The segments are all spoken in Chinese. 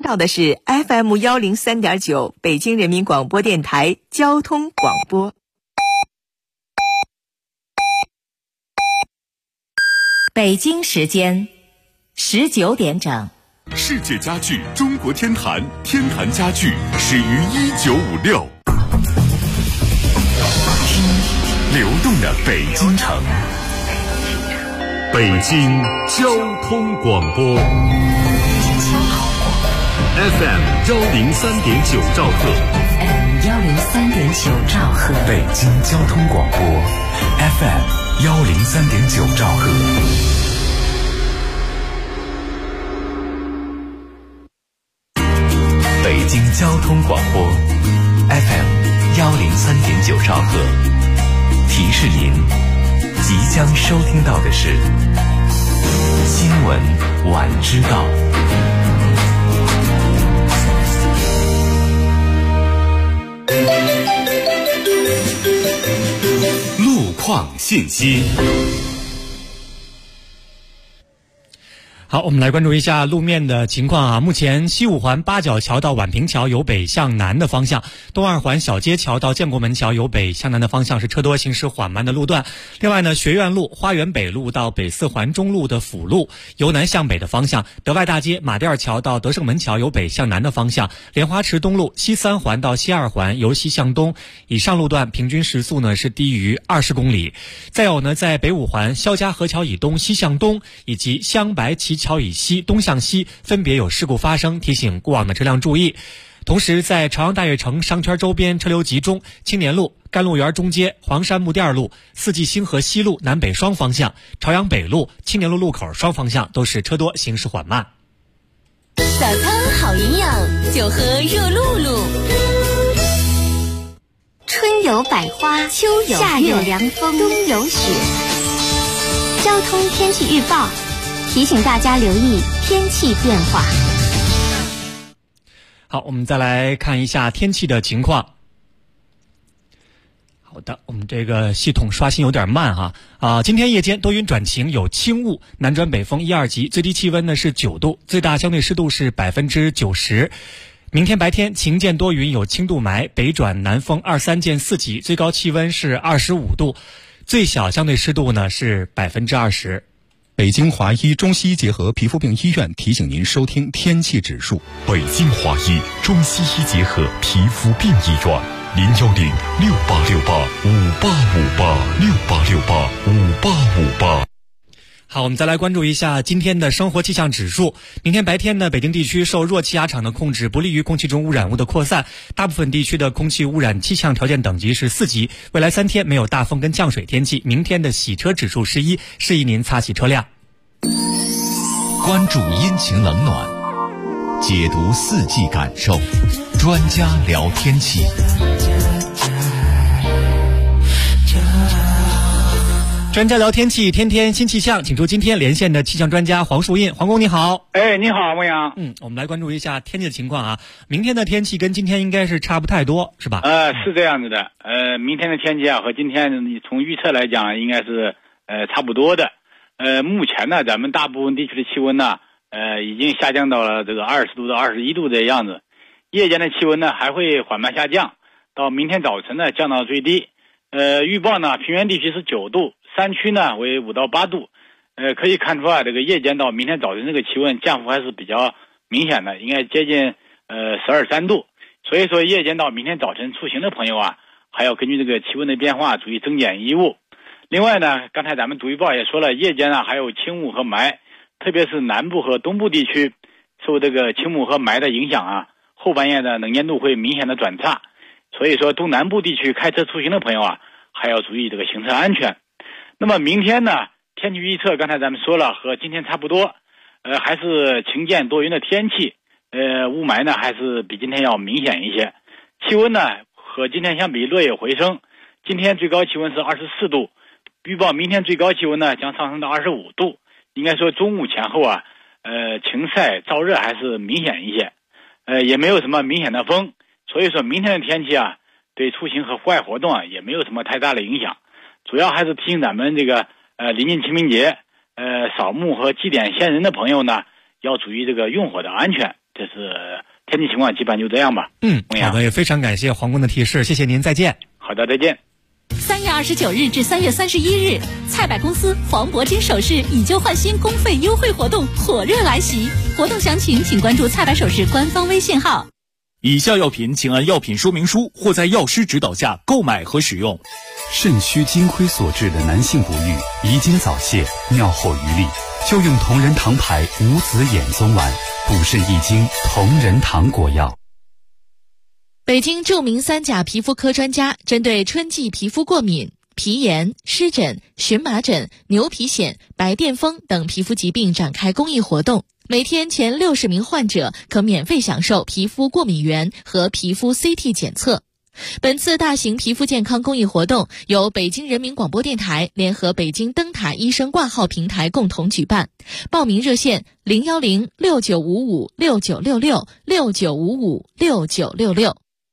到的是 FM103.9 北京人民广播电台交通广播。北京时间19点整。 世界家具中国天坛，天坛家具始于1956。流动的北京城，北京交通广播 FM103.9兆赫 ，103.9兆赫， 北京交通广播 FM103.9兆赫。北京交通广播 FM103.9兆赫，提示您即将收听到的是新闻晚知道。路况信息。 好，我们来关注一下路面的情况啊。目前西五环八角桥到宛平桥由北向南的方向，东二环小街桥到建国门桥由北向南的方向是车多行驶缓慢的路段。另外呢，学院路、花园北路到北四环中路的辅路由南向北的方向，德外大街、马甸桥到德胜门桥由北向南的方向，莲花池东路西三环到西二环由西向东，以上路段平均时速呢是低于20公里。再有呢，在北五环肖家河桥以东西向东以及香白旗桥以西东向西分别有事故发生，提醒过往的车辆注意。同时在朝阳大悦城商圈周边车流集中，青年路、甘露园中街、黄山木店路、四季星河西路南北双方向、朝阳北路、青年路路口双方向都是车多行驶缓慢。 早餐好营养，就喝热露露。春有百花，秋有夏有凉风，冬有雪。交通天气预报提醒大家留意天气变化。 好，我们再来看一下天气的情况。好的，我们这个系统刷新有点慢哈。今天夜间多云转晴，有轻雾，南转北风1、2级，最低气温呢是9度，最大相对湿度是90%。明天白天晴间多云，有轻度霾，北转南风2、3见4级，最高气温是25度，最小相对湿度呢是20%。 北京华医中西医结合皮肤病医院提醒您收听天气指数。 北京华医中西医结合皮肤病医院，0106868585858，686858。 好，我们再来关注一下今天的生活气象指数。明天白天呢，北京地区受弱气压场的控制，不利于空气中污染物的扩散，大部分地区的空气污染气象条件等级是4级。未来3天没有大风跟降水天气，明天的洗车指数是1，适宜您擦洗车辆。 关注阴晴冷暖，解读四季感受，专家聊天气。 专家聊天气，天天新气象，请出今天连线的气象专家黄树印。黄工你好。 你好，牧羊。 我们来关注一下天气的情况啊。明天的天气跟今天应该是差不太多，是吧？ 是这样子的。明天的天气啊，和今天从预测来讲，应该是差不多的。目前呢，咱们大部分地区的气温呢，已经下降到了这个20度到21度的样子。夜间的气温呢，还会缓慢下降，到明天早晨呢，降到最低。预报呢，平原地区是9度。山区呢为5到8度，可以看出啊，这个夜间到明天早晨这个气温降幅还是比较明显的，应该接近12、13度。所以说夜间到明天早晨出行的朋友啊，还要根据这个气温的变化注意增减衣物。另外呢，刚才咱们读预报也说了，夜间呢还有轻雾和霾，特别是南部和东部地区受这个轻雾和霾的影响啊，后半夜的能见度会明显的转差。所以说东南部地区开车出行的朋友啊，还要注意这个行车安全。那么明天呢，天气预测刚才咱们说了，和今天差不多，还是晴间多云的天气，雾霾呢还是比今天要明显一些。气温呢和今天相比略有回升，今天最高气温是24度，预报明天最高气温呢将上升到25度。应该说中午前后啊，晴晒燥热还是明显一些，也没有什么明显的风，所以说明天的天气啊，对出行和户外活动啊也没有什么太大的影响。主要还是提醒咱们这个临近清明节，扫墓和祭奠先人的朋友呢，要注意这个用火的安全，这是天气情况基本就这样吧。 好的，也非常感谢皇工的提示，谢谢您，再见。 好的，再见。 3月29日至3月31日，蔡百公司黄铂金首饰以旧换新公费优惠活动火热来袭，活动详情请关注蔡百首饰官方微信号。 以下药品请按药品说明书或在药师指导下购买和使用。 肾虚金亏所致的男性不育、遗精早泄、尿后余力，就用同仁堂牌无籽眼松丸，补肾益精同仁堂果药。 北京著名3甲皮肤科专家针对春季皮肤过敏、皮炎、湿疹、荨麻疹、牛皮癣、白癜风等皮肤疾病展开公益活动，每天前60名患者可免费享受皮肤过敏原和皮肤 CT 检测。本次大型皮肤健康公益活动由北京人民广播电台联合北京灯塔医生挂号平台共同举办，报名热线0106955696669556966。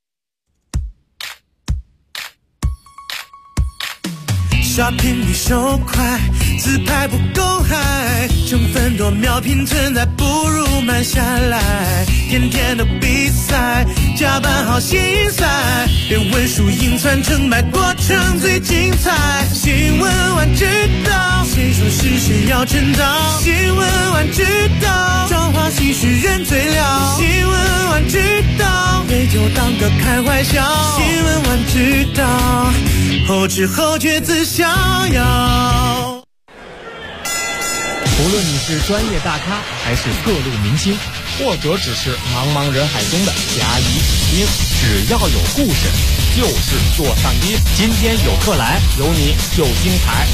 shopping 比手快，自拍不够嗨，成分多秒拼存在，不如慢下来。天天的比赛，加班好心塞，别问输赢算成败，过程最精彩。新闻晚知道，谁说是谁要称道？新闻晚知道，朝花夕拾人最了。新闻晚知道，杯酒当歌开怀笑。新闻晚知道，后知后觉自逍遥。 无论你是专业大咖还是各路明星，或者只是茫茫人海中的甲乙丙丁，只要有故事就是座上宾。今天有客来，有你就精彩。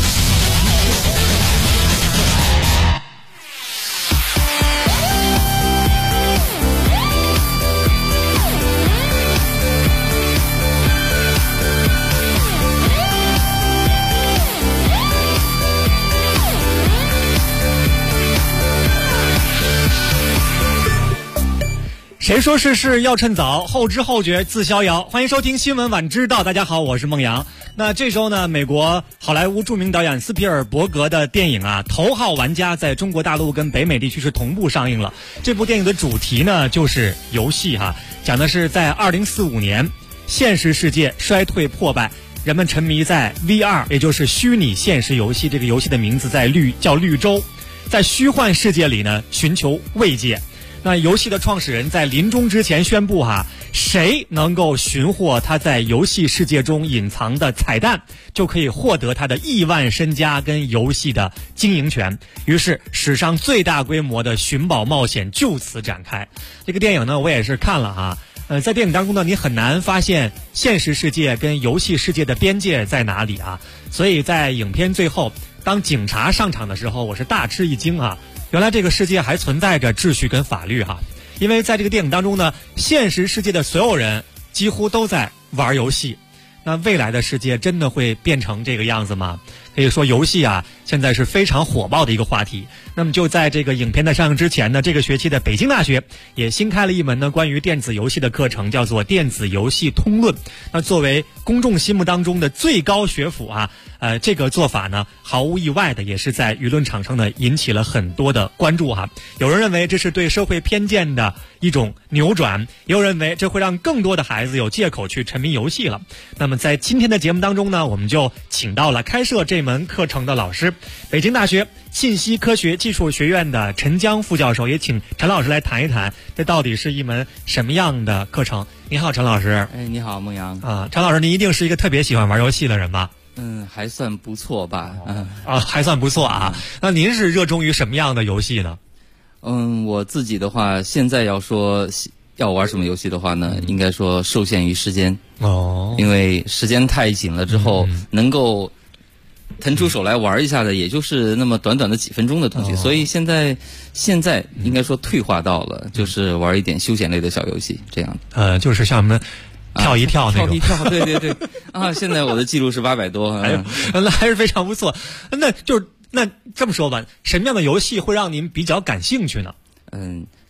谁说事事要趁早，后知后觉自逍遥。欢迎收听新闻晚知道，大家好，我是孟阳。那这周呢，美国好莱坞著名导演斯皮尔伯格的电影《头号玩家》在中国大陆跟北美地区是同步上映了。这部电影的主题呢就是游戏讲的是在2045年，现实世界衰退破败，人们沉迷在 VR， 也就是虚拟现实游戏。这个游戏的名字叫绿洲，在虚幻世界里呢寻求慰藉。那游戏的创始人在临终之前宣布谁能够寻获他在游戏世界中隐藏的彩蛋，就可以获得他的亿万身家跟游戏的经营权。于是史上最大规模的寻宝冒险就此展开。这个电影呢我也是看了在电影当中呢，你很难发现现实世界跟游戏世界的边界在哪里所以在影片最后，当警察上场的时候，我是大吃一惊原来这个世界还存在着秩序跟法律因为在这个电影当中呢，现实世界的所有人几乎都在玩游戏。那未来的世界真的会变成这个样子吗？可以说游戏现在是非常火爆的一个话题。那么就在这个影片的上映之前呢，这个学期的北京大学也新开了一门呢关于电子游戏的课程，叫做电子游戏通论。那作为公众心目当中的最高学府这个做法呢毫无意外的也是在舆论场上呢引起了很多的关注有人认为这是对社会偏见的一种扭转，也有人认为这会让更多的孩子有借口去沉迷游戏了。那么在今天的节目当中呢，我们就请到了开设这门课程的老师，北京大学信息科学技术学院的陈江副教授，也请陈老师来谈一谈这到底是一门什么样的课程。你好，陈老师。 你好，孟阳。 陈老师，您一定是一个特别喜欢玩游戏的人吧？ 还算不错吧。 还算不错那您是热衷于什么样的游戏呢？ 我自己的话，现在要说要玩什么游戏的话呢，应该说受限于时间因为时间太紧了之后，能够腾出手来玩一下的也就是那么短短的几分钟的东西，所以现在应该说退化到了就是玩一点休闲类的小游戏这样。 就是像我们跳一跳那种， 跳一跳，对现在我的记录是800多， 那还是非常不错。那这么说吧，什么样的游戏会让您比较感兴趣呢？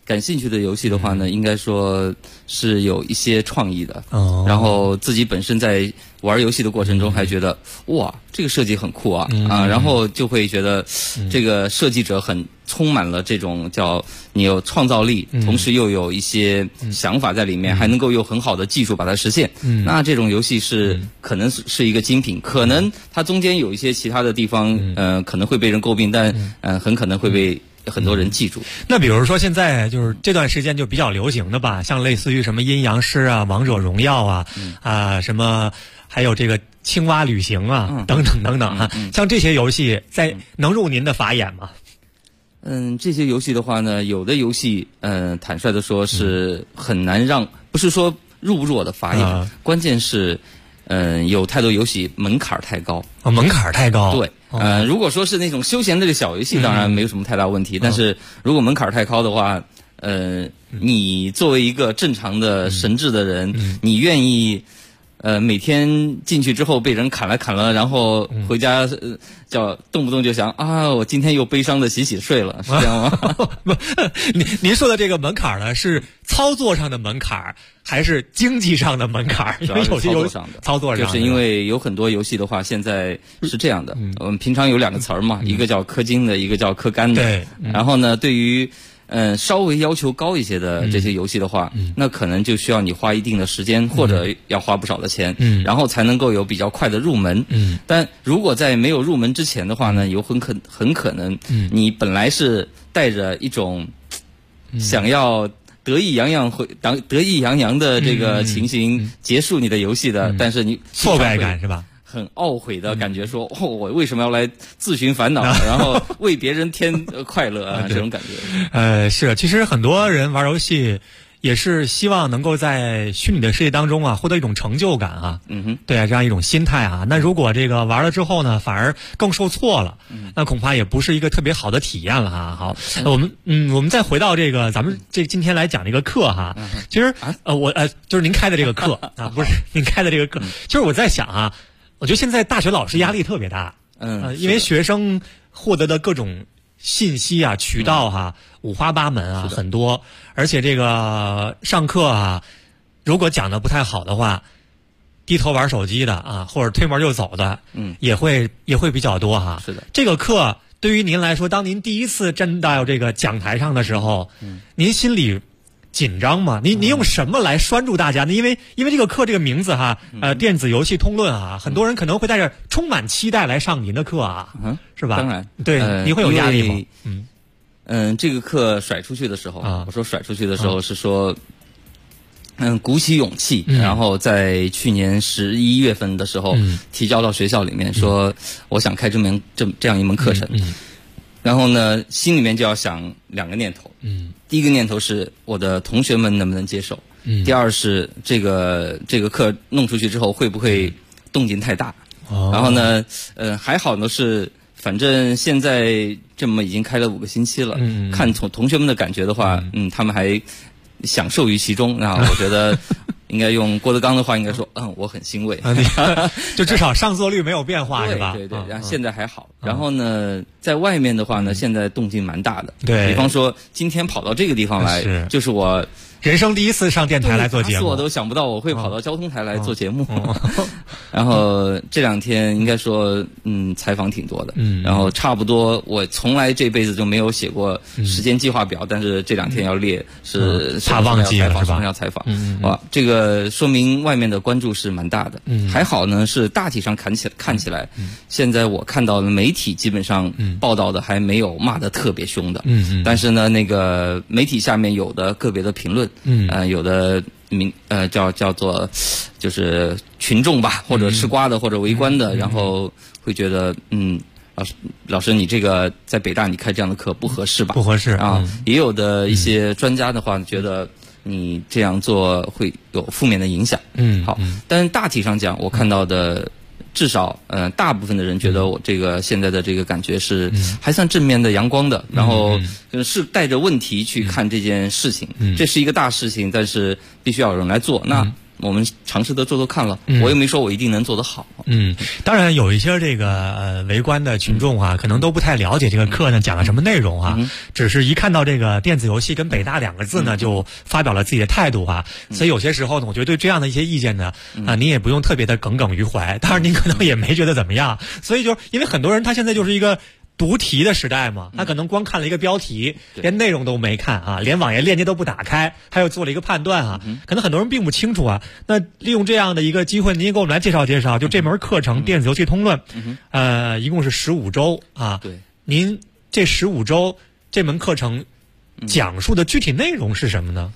感兴趣的游戏的话呢，应该说是有一些创意的。然后自己本身在玩游戏的过程中还觉得哇，这个设计很酷啊然后就会觉得这个设计者很充满了这种叫你有创造力，同时又有一些想法在里面，还能够用很好的技术把它实现。那这种游戏是可能是一个精品，可能它中间有一些其他的地方可能会被人诟病，但很可能会被很多人记住。 那比如说现在就是这段时间就比较流行的吧，像类似于什么阴阳师啊、王者荣耀啊什么还有这个青蛙旅行啊等等等等像这些游戏能入您的法眼吗？ 这些游戏的话呢，有的游戏坦率的说是很难让，不是说入不入我的法眼，关键是有太多游戏门槛太高。 门槛太高。 对。如果说是那种休闲类的小游戏，当然没有什么太大问题。但是如果门槛太高的话，你作为一个正常的神智的人，你愿意每天进去之后被人砍了，然后回家叫动不动就想我今天又悲伤的洗睡了，是这样吗？ 您说的这个门槛呢，是操作上的门槛还是经济上的门槛？ 主要是操作上的。 操作上的， 就是因为有很多游戏的话，现在是这样的。我们平常有两个词儿嘛，一个叫氪金的，一个叫氪肝的。 对。 然后呢，对于稍微要求高一些的这些游戏的话，那可能就需要你花一定的时间，或者要花不少的钱，然后才能够有比较快的入门。但如果在没有入门之前的话呢，有很可能，你本来是带着一种想要得意洋洋的这个情形结束你的游戏的，但是你挫败感是吧？ 很懊悔的感觉说，我为什么要来自寻烦恼，然后为别人添快乐啊这种感觉。是，其实很多人玩游戏也是希望能够在虚拟的世界当中获得一种成就感啊。对啊，这样一种心态啊。那如果这个玩了之后呢，反而更受挫了，那恐怕也不是一个特别好的体验了哈。好，我们再回到这个咱们今天来讲这个课哈。其实就是您开的这个课不是您开的这个课。其实我在想我觉得现在大学老师压力特别大，因为学生获得的各种信息渠道五花八门很多，而且这个上课如果讲的不太好的话，低头玩手机的或者推门就走的，也会比较多是的。 这个课对于您来说，当您第一次站到这个讲台上的时候，您心里紧张吗？你用什么来拴住大家呢？因为这个课这个名字电子游戏通论很多人可能会带着充满期待来上您的课是吧？ 当然， 对，你会有压力吗？ 这个课甩出去的时候我说甩出去的时候是说鼓起勇气，然后在去年11月份的时候提交到学校里面说我想开这样一门课程。然后呢，心里面就要想两个念头。第一个念头是我的同学们能不能接受？第二是这个课弄出去之后会不会动静太大？然后呢，还好呢是，反正现在这么已经开了5个星期了，看从同学们的感觉的话，他们还享受于其中。那我觉得应该用郭德纲的话，应该说，我很欣慰。 就至少上座率没有变化是吧？ 对，然后现在还好。然后呢，在外面的话呢，现在动静蛮大的。 对， 比方说今天跑到这个地方来，就是我人生第一次上电台来做节目， 我都想不到我会跑到交通台来做节目。然后这2天应该说，采访挺多的。然后差不多，我从来这辈子就没有写过时间计划表，但是这2天要列是怕忘记了是吧？ 什么要采访？哇，这个说明外面的关注是蛮大的。还好呢，是大体上看起来，现在我看到的媒体基本上报道的还没有骂得特别凶的。但是呢，那个媒体下面有的个别的评论。有的叫做就是群众吧，或者吃瓜的，或者围观的，然后会觉得老师你这个在北大你开这样的课不合适吧？ 不合适也有的一些专家的话觉得你这样做会有负面的影响。好，但是大体上讲，我看到的。至少大部分的人觉得我这个现在的这个感觉是还算正面的、阳光的，然后是带着问题去看这件事情。这是一个大事情，但是必须要有人来做。那我们尝试的做做看了，我又没说我一定能做得好。 当然有一些这个围观的群众啊，可能都不太了解这个课呢讲了什么内容啊，只是一看到这个电子游戏跟北大2个字呢，就发表了自己的态度啊。所以有些时候呢，我觉得对这样的一些意见呢，您也不用特别的耿耿于怀，当然您可能也没觉得怎么样。所以就因为很多人他现在就是一个读题的时代嘛，他可能光看了一个标题，连内容都没看啊，连网页链接都不打开，他又做了一个判断啊，可能很多人并不清楚啊。那利用这样的一个机会，您给我们来介绍介绍，就这门课程《电子游戏通论》，一共是15周啊。 对， 您这15周这门课程讲述的具体内容是什么呢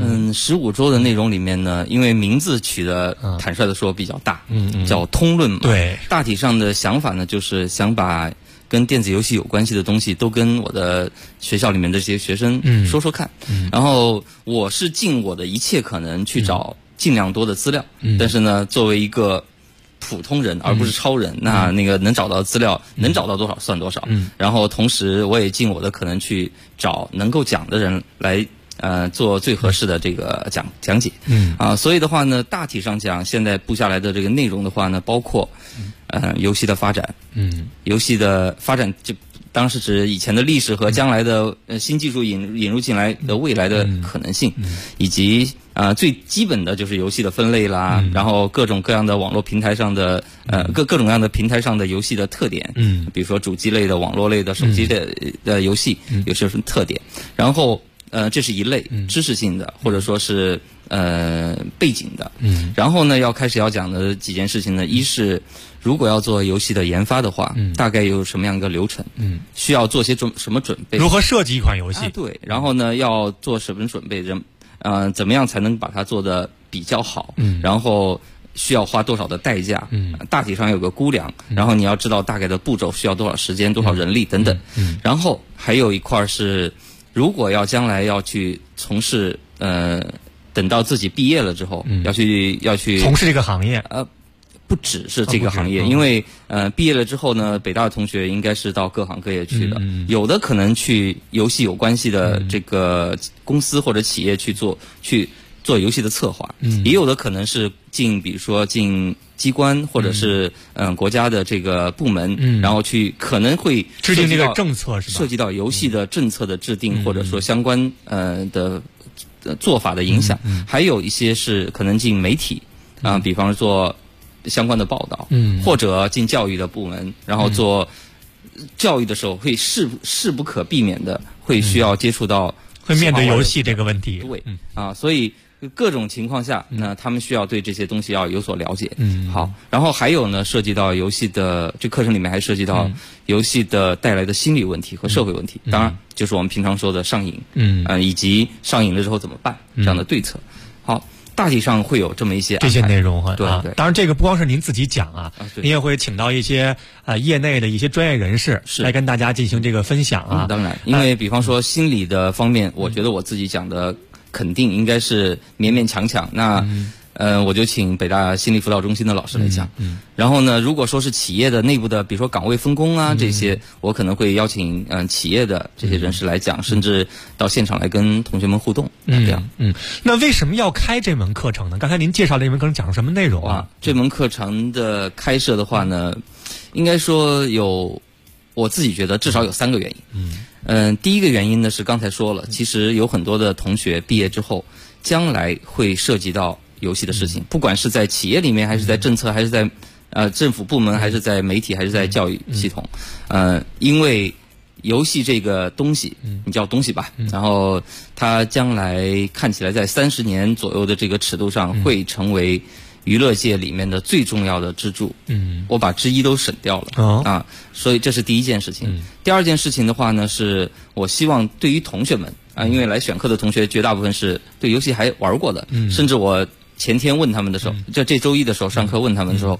？15周的内容里面呢，因为名字取的坦率的说比较大，叫通论嘛。 对， 大体上的想法呢，就是想把跟电子游戏有关系的东西都跟我的学校里面的这些学生说说看。然后我是尽我的一切可能去找尽量多的资料，但是呢，作为一个普通人而不是超人，那个能找到资料，能找到多少算多少。然后同时我也尽我的可能去找能够讲的人来做最合适的这个讲解。所以的话呢，大体上讲，现在布下来的这个内容的话呢，包括游戏的发展，游戏的发展就当然是指以前的历史和将来的新技术引入进来的未来的可能性，以及最基本的就是游戏的分类啦，然后各种各样的网络平台上的各种各样的平台上的游戏的特点，比如说主机类的、网络类的、手机的游戏有些什么特点，然后这是一类知识性的，或者说是背景的。然后呢，开始要讲的几件事情呢，一是如果要做游戏的研发的话，大概有什么样一个流程？需要做些什么准备？ 如何设计一款游戏？ 对，然后呢，要做什么准备？怎么样才能把它做得比较好？然后需要花多少的代价？大体上有个估量，然后你要知道大概的步骤需要多少时间、多少人力等等。然后还有一块是，如果将来要去从事等到自己毕业了之后，要去从事这个行业， 不只是这个行业，因为毕业了之后呢，北大的同学应该是到各行各业去的，有的可能去游戏有关系的这个公司或者企业去做游戏的策划，也有的可能是比如说进机关或者是国家的这个部门，然后可能会制定这个政策，是吧？ 涉及到游戏的政策的制定，或者说相关的做法的影响，还有一些是可能进媒体比方做相关的报道，或者进教育的部门，然后做教育的时候会势不可避免的会需要接触到， 会面对游戏这个问题。 对，所以各种情况下，那他们需要对这些东西要有所了解。好，然后还有呢，涉及到游戏的这课程里面还涉及到游戏的带来的心理问题和社会问题，当然就是我们平常说的上瘾，以及上瘾了之后怎么办这样的对策。好，大体上会有这么一些内容哈。 对， 当然这个不光是您自己讲啊，您也会请到一些业内的一些专业人士来跟大家进行这个分享啊。 当然，因为比方说心理的方面，我觉得我自己讲的肯定应该是勉勉强强。那我就请北大心理辅导中心的老师来讲。然后呢，如果说是企业的内部的，比如说岗位分工啊这些，我可能会邀请企业的这些人士来讲，甚至到现场来跟同学们互动。这样。 那为什么要开这门课程呢？刚才您介绍这门课程讲什么内容啊？ 这门课程的开设的话呢，应该说我自己觉得至少有3个原因。第一个原因呢是刚才说了，其实有很多的同学毕业之后，将来会涉及到游戏的事情，不管是在企业里面，还是在政策，还是在政府部门，还是在媒体，还是在教育系统。因为游戏这个东西，你叫东西吧，然后它将来看起来在30年左右的这个尺度上，会成为娱乐界里面的最重要的支柱。我把之一都省掉了。所以这是第一件事情。第二件事情的话呢，是我希望对于同学们因为来选课的同学绝大部分是对游戏还玩过的，甚至我前天问他们的时候，这周一的时候上课问他们的时候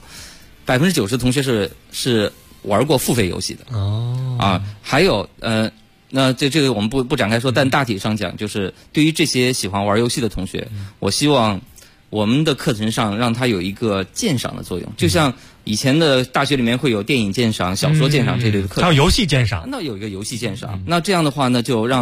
，90%同学是玩过付费游戏的。还有那这个我们不展开说，但大体上讲，就是对于这些喜欢玩游戏的同学，我希望我们的课程上让它有一个鉴赏的作用，就像以前的大学里面会有电影鉴赏、小说鉴赏这类的课程， 还有游戏鉴赏， 那有一个游戏鉴赏。那这样的话呢，就让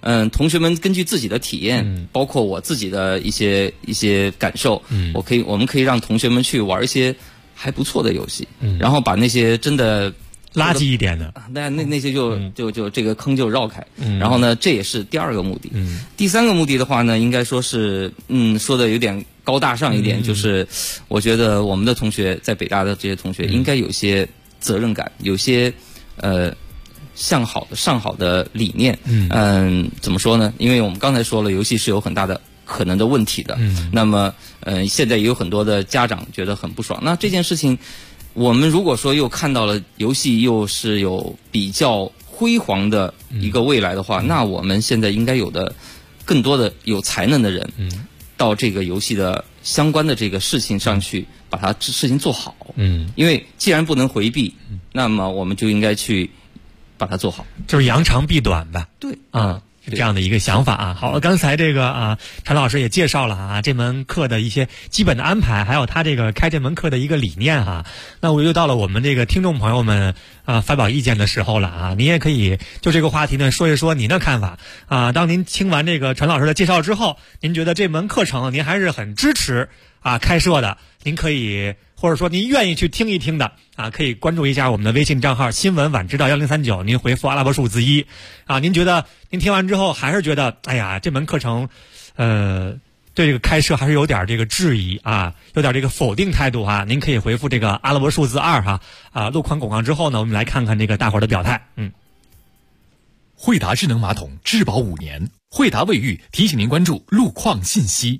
同学们根据自己的体验，包括我自己的一些感受，我们可以让同学们去玩一些还不错的游戏，然后把那些真的垃圾一点的， 那些就这个坑就绕开。然后呢，这也是第2个目的。第3个目的的话呢，应该说是说的有点高大上一点，就是我觉得我们的同学在北大的这些同学应该有些责任感，有些上好的理念。怎么说呢？因为我们刚才说了，游戏是有很大的可能的问题的。那么现在也有很多的家长觉得很不爽。那这件事情，我们如果说又看到了游戏又是有比较辉煌的一个未来的话，那我们现在应该有的更多的有才能的人，到这个游戏的相关的这个事情上去，把它事情做好。因为既然不能回避，那么我们就应该去把它做好， 就是扬长避短吧。 对是这样的一个想法啊。好，刚才这个陈老师也介绍了这门课的一些基本的安排，还有他这个开这门课的一个理念那我又到了我们这个听众朋友们发表意见的时候了您也可以就这个话题呢说一说您的看法当您听完这个陈老师的介绍之后，您觉得这门课程您还是很支持开设的，您可以或者说您愿意去听一听的可以关注一下我们的微信账号新闻晚知道1039，您回复阿拉伯数字1您觉得您听完之后还是觉得哎呀这门课程对这个开设还是有点这个质疑有点这个否定态度您可以回复这个阿拉伯数字2录宽广告之后呢，我们来看看这个大伙儿的表态。 惠达智能马桶质保5年，惠达卫浴提醒您关注路况信息。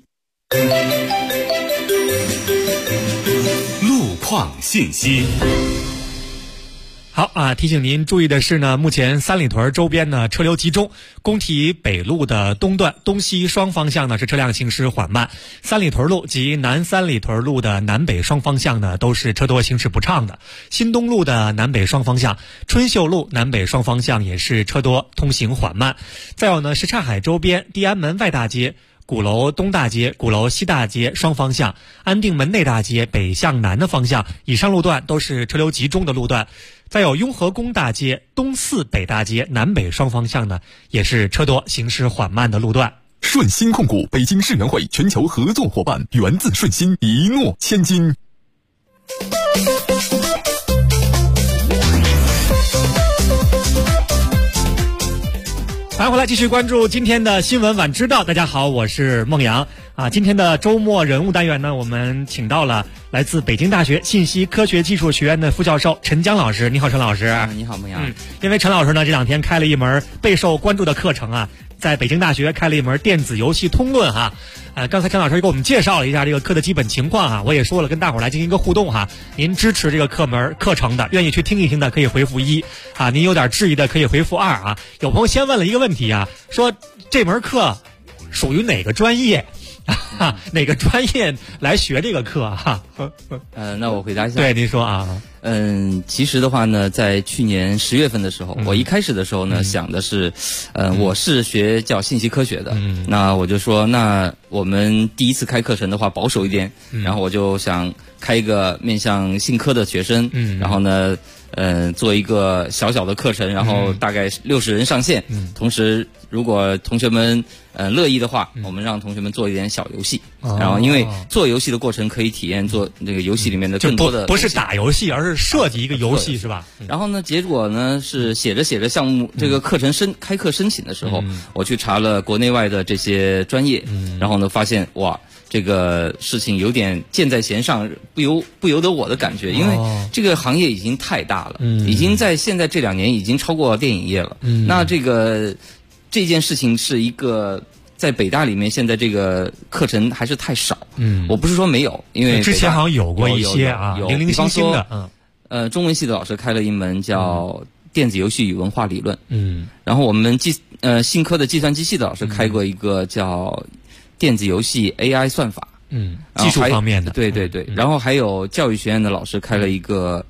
路况信息。 好提醒您注意的是呢，目前三里屯周边呢车流集中，工体北路的东段东西双方向呢是车辆行驶缓慢，三里屯路及南三里屯路的南北双方向呢都是车多行驶不畅的，新东路的南北双方向，春秀路南北双方向也是车多通行缓慢。再有呢什刹海周边地安门外大街、鼓楼东大街、鼓楼西大街双方向，安定门内大街北向南的方向，以上路段都是车流集中的路段。再有雍和宫大街、东四北大街南北双方向呢，也是车多行驶缓慢的路段。 顺鑫控股北京世园会全球合作伙伴，源自顺鑫，一诺千金。 欢迎回来，继续关注今天的新闻晚知道。大家好，我是孟阳今天的周末人物单元呢，我们请到了来自北京大学信息科学技术学院的副教授陈江老师。你好，陈老师。 你好，孟阳。 因为陈老师呢这2天开了一门备受关注的课程在北京大学开了一门电子游戏通论刚才陈老师给我们介绍了一下这个课的基本情况我也说了跟大伙儿来进行一个互动您支持这个课程的，愿意去听一听的可以回复1您有点质疑的可以回复2有朋友先问了一个问题说这门课属于哪个专业哪个专业来学这个课那我回答一下。 对，您说其实的话呢，在去年10月份的时候，我一开始的时候呢，想的是，我是学叫信息科学的，那我就说，那我们第一次开课程的话保守一点，然后我就想开一个面向信科的学生，然后呢，做一个小小的课程，然后大概60人上线，同时如果同学们乐意的话，我们让同学们做一点小游戏，然后因为做游戏的过程可以体验做那个游戏里面的更多的不是打游戏，而是设计一个游戏是吧？ 然后呢，结果呢是写着项目这个课程开课申请的时候，我去查了国内外的这些专业，然后呢发现哇，这个事情有点箭在弦上，不由得我的感觉，因为这个行业已经太大了，已经在现在这2年已经超过电影业了。那这件事情是一个在北大里面现在这个课程还是太少。我不是说没有，因为之前好像有过一些零零星星的。中文系的老师开了一门叫电子游戏与文化理论。然后我们信科的计算机系的老师开过一个叫电子游戏 AI 算法。 技术方面的。 对。然后还有教育学院的老师开了一个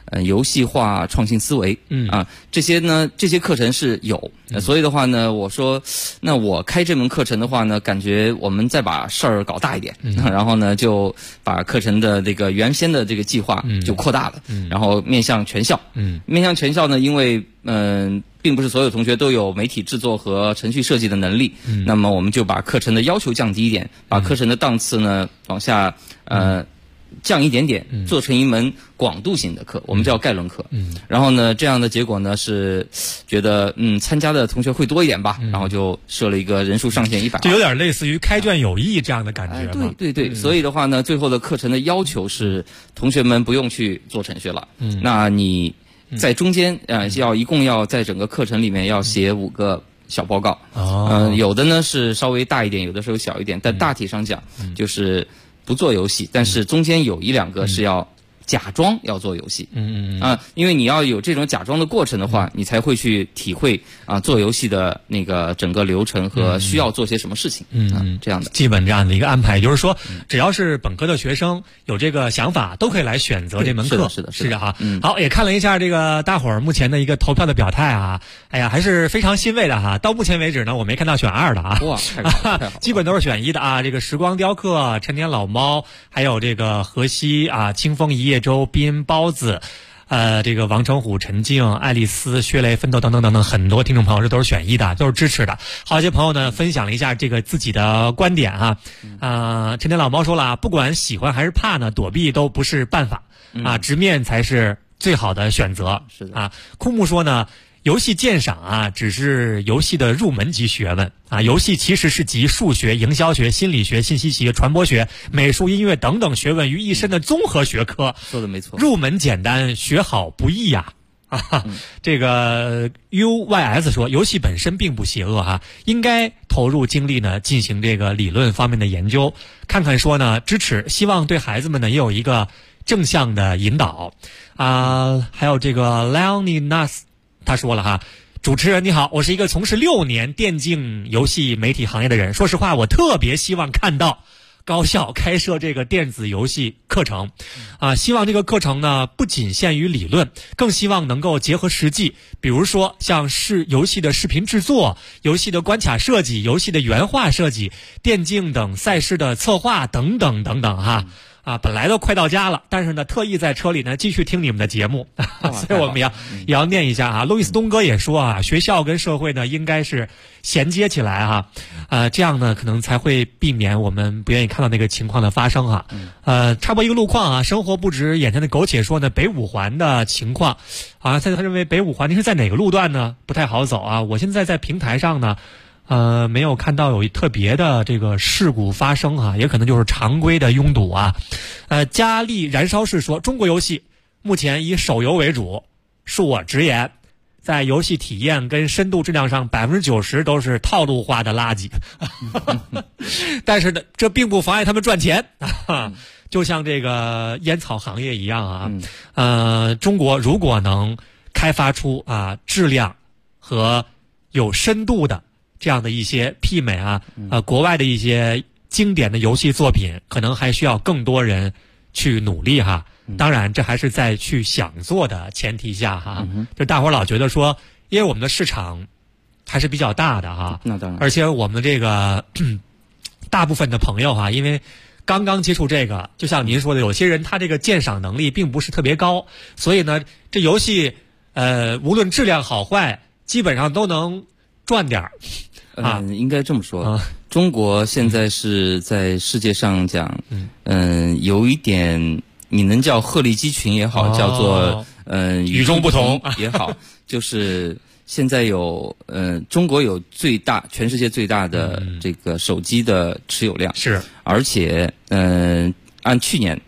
游戏化创新思维，这些课程是有，所以的话呢，我说，那我开这门课程的话呢，感觉我们再把事儿搞大一点，然后呢，就把课程的这个原先的这个计划就扩大了，然后面向全校，面向全校呢，因为并不是所有同学都有媒体制作和程序设计的能力，那么我们就把课程的要求降低一点，把课程的档次呢往下降一点点，做成一门广度型的课，我们叫概论课。然后呢，这样的结果呢是觉得参加的同学会多一点吧，然后就设了一个人数上限120， 就有点类似于开卷有益这样的感觉。 对，所以的话呢，最后的课程的要求是同学们不用去做程序了。那你在中间一共要在整个课程里面要写5个小报告。有的呢是稍微大一点，有的时候小一点，但大体上讲就是不做游戏，但是中间有1-2个是要假装要做游戏。因为你要有这种假装的过程的话，你才会去体会做游戏的那个整个流程和需要做些什么事情。这样的基本这样的一个安排，也就是说，只要是本科的学生有这个想法，都可以来选择这门课。 是的哈。好，也看了一下这个大伙儿目前的一个投票的表态啊，哎呀，还是非常欣慰的哈。到目前为止呢，我没看到选2的啊。 哇，太好了， 基本都是选1的啊。这个时光雕刻、陈年老猫，还有这个河西啊、清风一叶舟、斌包子。这个王成虎、陈静、爱丽丝、薛雷、奋斗等等等等，很多听众朋友这都是选1的，都是支持的。好些朋友呢分享了一下这个自己的观点啊。陈天老猫说了，不管喜欢还是怕呢，躲避都不是办法啊，直面才是最好的选择。 是的啊。枯木说呢，游戏鉴赏啊，只是游戏的入门级学问啊。游戏其实是集数学、营销学、心理学、信息学、传播学、美术、音乐等等学问于一身的综合学科。 说的没错， 入门简单，学好不易呀。这个 UYS 说，游戏本身并不邪恶哈，应该投入精力呢进行这个理论方面的研究，看看说呢支持，希望对孩子们呢也有一个正向的引导还有这个 Leonidas。他说了哈，主持人你好，我是一个从事6年电竞游戏媒体行业的人。说实话，我特别希望看到高校开设这个电子游戏课程，希望这个课程呢不仅限于理论，更希望能够结合实际，比如说像是游戏的视频制作、游戏的关卡设计、游戏的原画设计、电竞等赛事的策划等等等等哈。本来都快到家了，但是呢，特意在车里呢继续听你们的节目，所以我们也要念一下啊。路易斯东哥也说啊，学校跟社会呢应该是衔接起来哈，这样呢可能才会避免我们不愿意看到那个情况的发生哈。插播一个路况啊，生活不止眼前的苟且说呢，北5环的情况他认为北5环您是在哪个路段呢？不太好走啊。我现在在平台上呢。没有看到有特别的这个事故发生也可能就是常规的拥堵啊。佳丽燃烧室说，中国游戏目前以手游为主，恕我直言，在游戏体验跟深度质量上90%都是套路化的垃圾。但是呢，这并不妨碍他们赚钱就像这个烟草行业一样中国如果能开发出质量和有深度的这样的一些媲美国外的一些经典的游戏作品，可能还需要更多人去努力当然这还是在去想做的前提下就大伙儿老觉得说，因为我们的市场还是比较大的那当然， 而且我们的这个大部分的朋友因为刚刚接触这个，就像您说的，有些人他这个鉴赏能力并不是特别高，所以呢，这游戏无论质量好坏，基本上都能赚点儿。 应该这么说，中国现在是在世界上讲，有一点你能叫鹤立鸡群也好，叫做与众不同也好，就是现在有中国有全世界最大的这个手机的持有量是， 而且按去年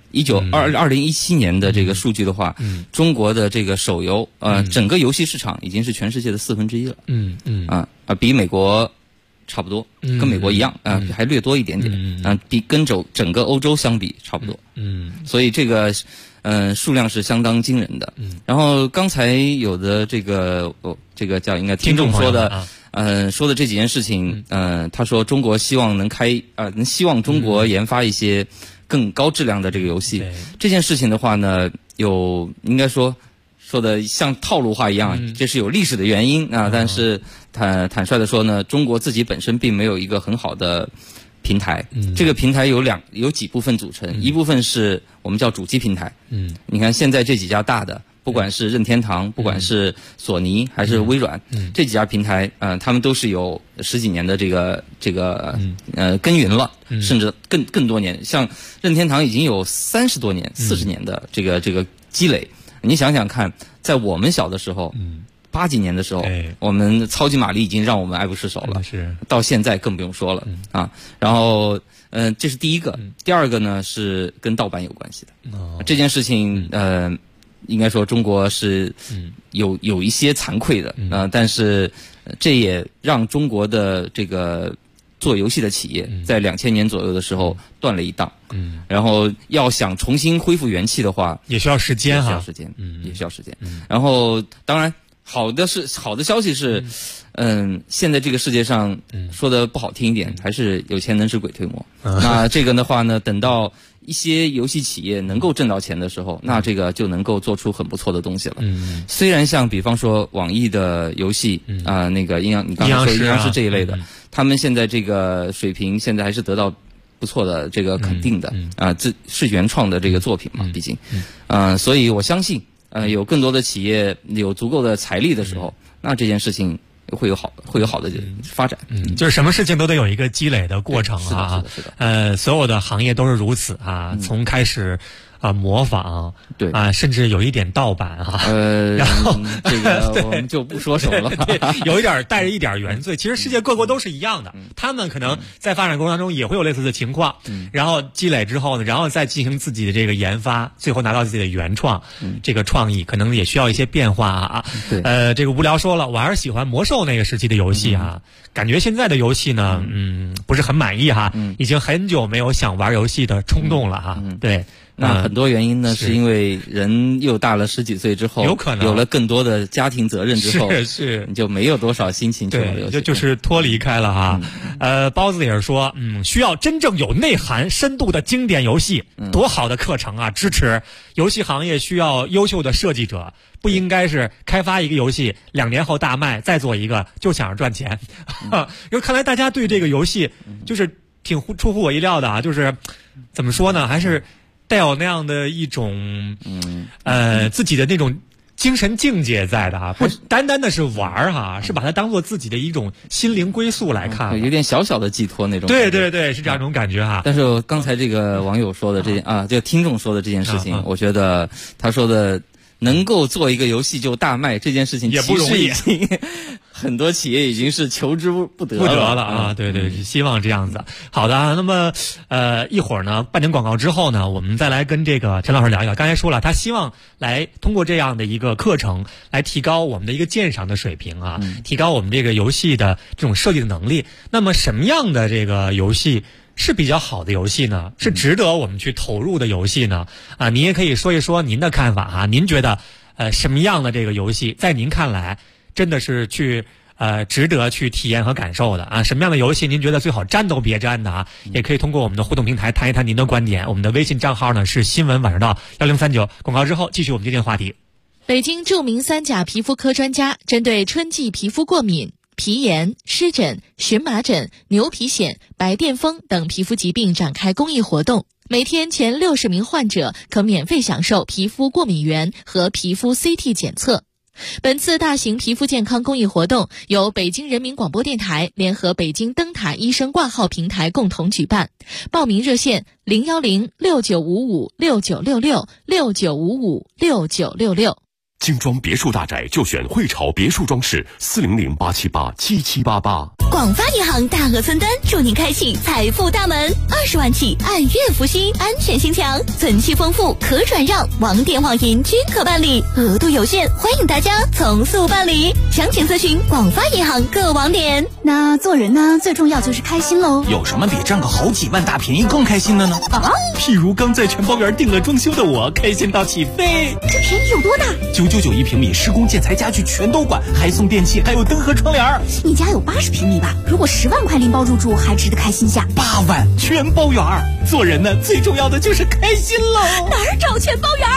2017年的这个数据的话，中国的这个手游整个游戏市场已经是全世界的1/4了。比美国差不多，跟美国一样还略多一点点比跟整个欧洲相比差不多。所以这个数量是相当惊人的。然后刚才有的这个叫应该听众说的说的这几件事情，他说中国希望希望中国研发一些更高质量的这个游戏。这件事情的话呢，应该说说的像套路化一样，这是有历史的原因啊。但是坦率的说呢，中国自己本身并没有一个很好的平台。这个平台有几部分组成，一部分是我们叫主机平台。你看现在这几家大的，不管是任天堂，不管是索尼还是微软，这几家平台，他们都是有10几年的这个耕耘了，甚至更多年。像任天堂已经有30多年、40年的这个积累。你想想看，在我们小的时候，80几年的时候，我们超级玛丽已经让我们爱不释手了，到现在更不用说了啊。然后，这是第一个。第二个呢是跟盗版有关系的。这件事情，应该说中国是有一些惭愧的，但是这也让中国的这个做游戏的企业在2000年左右的时候断了一档。然后要想重新恢复元气的话， 也需要时间哈， 也需要时间。然后当然好的消息是，现在这个世界上说的不好听一点，还是有钱能使鬼推磨。那这个的话呢，等到一些游戏企业能够挣到钱的时候，那这个就能够做出很不错的东西了。虽然像比方说网易的游戏那个你刚才说阴阳师这一类的，他们现在这个水平现在还是得到不错的这个肯定的这是原创的这个作品嘛，毕竟所以我相信有更多的企业有足够的财力的时候，那这件事情会有好的发展。 就是什么事情都得有一个积累的过程啊。 是的。 所有的行业都是如此啊，从开始模仿， 对甚至有一点盗版啊， 然后这个我们就不说什么了， 对，有一点带着一点原罪。其实世界各国都是一样的，他们可能在发展过程当中也会有类似的情况，然后积累之后呢，然后再进行自己的这个研发，最后拿到自己的原创，这个创意可能也需要一些变化啊。 对， 这个无聊说了，我还是喜欢魔兽那个时期的游戏啊，感觉现在的游戏呢，不是很满意哈，已经很久没有想玩游戏的冲动了哈。对。 那很多原因呢，是因为人又大了10几岁之后， 有可能有了更多的家庭责任之后， 是你就没有多少心情去玩游戏， 就是脱离开了哈。包子也是说，需要真正有内涵、深度的经典游戏，多好的课程啊！支持游戏行业需要优秀的设计者，不应该是开发一个游戏2年后大卖，再做一个就想着赚钱。因为看来大家对这个游戏就是挺出乎我意料的啊，就是怎么说呢，还是带有那样的一种自己的那种精神境界在的哈，不单单的是玩哈，是把它当做自己的一种心灵归宿来看， 有点小小的寄托那种。 对，是这样一种感觉哈。 但是刚才这个网友说的这件这个听众说的这件事情，我觉得他说的能够做一个游戏就大卖这件事情也不容易， 很多企业已经是求之不得了啊！对，希望这样子。好的，那么一会儿呢，半点广告之后呢，我们再来跟这个陈老师聊一聊。刚才说了，他希望来通过这样的一个课程来提高我们的一个鉴赏的水平啊，提高我们这个游戏的这种设计的能力。那么什么样的这个游戏是比较好的游戏呢？是值得我们去投入的游戏呢？您也可以说一说您的看法啊。您觉得什么样的这个游戏在您看来真的是值得去体验和感受的啊？什么样的游戏您觉得最好沾都别沾的啊？也可以通过我们的互动平台谈一谈您的观点。我们的微信账号呢是新闻晚上到1039。广告之后继续我们今天的话题。 北京著名3甲皮肤科专家针对春季皮肤过敏、皮炎、湿疹、荨麻疹、牛皮癣、白癜风等皮肤疾病展开公益活动，每天前60名患者可免费享受皮肤过敏原和皮肤 CT 检测。本次大型皮肤健康公益活动由北京人民广播电台联合北京灯塔医生挂号平台共同举办，报名热线0106955696669556966。 精装别墅大宅就选汇潮别墅装饰，400-878-7788。 广发银行大额存单，祝您开启财富大门，20万起，按月付息，安全性强，存期丰富，可转让，网点网银均可办理，额度有限，欢迎大家从速办理。详情咨询广发银行各网点。 那做人呢，最重要就是开心喽。 有什么比占个好几万大便宜更开心的呢？ 譬如刚在全包园定了装修的我，开心到起飞。 这便宜有多大 ？999一平米，施工建材家具全都管，还送电器，还有灯和窗帘。 你家有80平米吧？如果10万块拎包入住，还值得开心下。 8万全包园，做人呢最重要的就是开心喽。 哪儿找全包园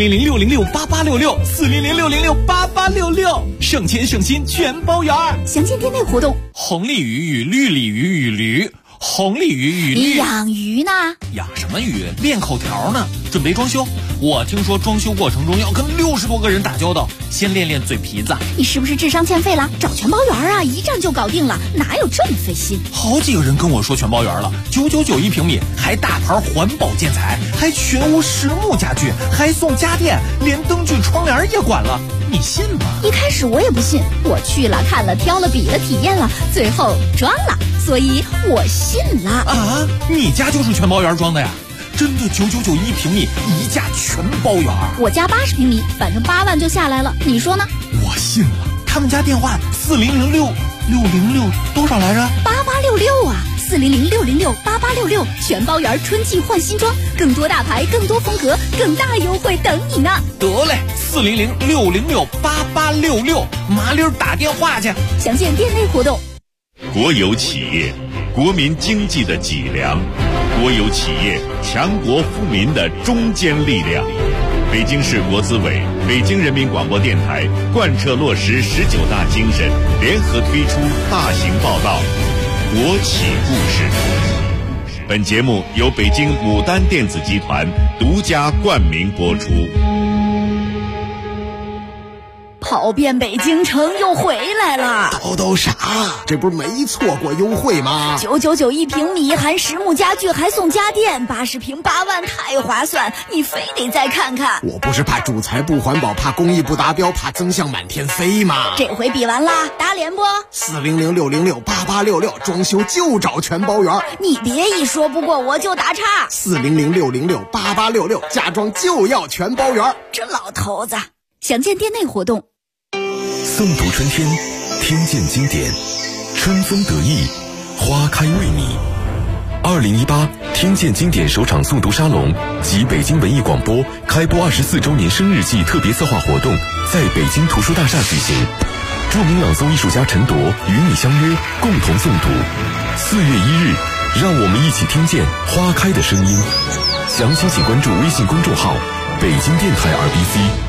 ？400-606-8866，400-606-8866，省钱省心全包园。 详见店内活动。 红鲤鱼与绿鲤鱼与驴，红鲤鱼与绿。 你养鱼呢？ 养什么鱼？练口条呢。准备装修，我听说装修过程中要跟60多个人打交道，先练练嘴皮子。 你是不是智商欠费了？找全包园啊，一站就搞定了，哪有这么费心？ 好几个人跟我说全包园了，999一平米，还大牌环保建材，还全屋实木家具，还送家电，连灯具窗帘也管了，你信吗？ 一开始我也不信，我去了看了挑了比了体验了，最后装了，所以我信了。 啊，你家就是全包园装的呀？真的999一平米，一价全包园。 我家80平米，反正8万就下来了，你说呢？ 我信了。他们家电话4006多少来着 ？8866啊，400-606-8866，全包园春季换新装，更多大牌，更多风格，更大优惠等你呢。 得嘞，400-606-8866，麻溜打电话去。 详见店内活动。 国有企业，国民经济的脊梁；国有企业，强国富民的中坚力量。北京市国资委、北京人民广播电台贯彻落实19大精神，联合推出大型报道《国企故事》。本节目由北京牡丹电子集团独家冠名播出。 跑遍北京城又回来了， 都啥？这不是没错过优惠吗 ？999一平米，含实木家具，还送家电，80平8万，太划算！你非得再看看。 我不是怕主材不环保，怕工艺不达标，怕增项满天飞吗？ 这回比完啦，打脸不 ？400-606-8866，装修就找全包园。 你别一说不过我就打岔。 400-606-8866，家装就要全包园。 这老头子，详见店内活动。 诵读春天，听见经典，春风得意，花开为你。2018听见经典首场诵读沙龙及北京文艺广播开播24周年生日季特别策划活动在北京图书大厦举行，著名朗诵艺术家陈铎与你相约，共同诵读。4月1日，让我们一起听见花开的声音。详情请关注微信公众号北京电台 RBC。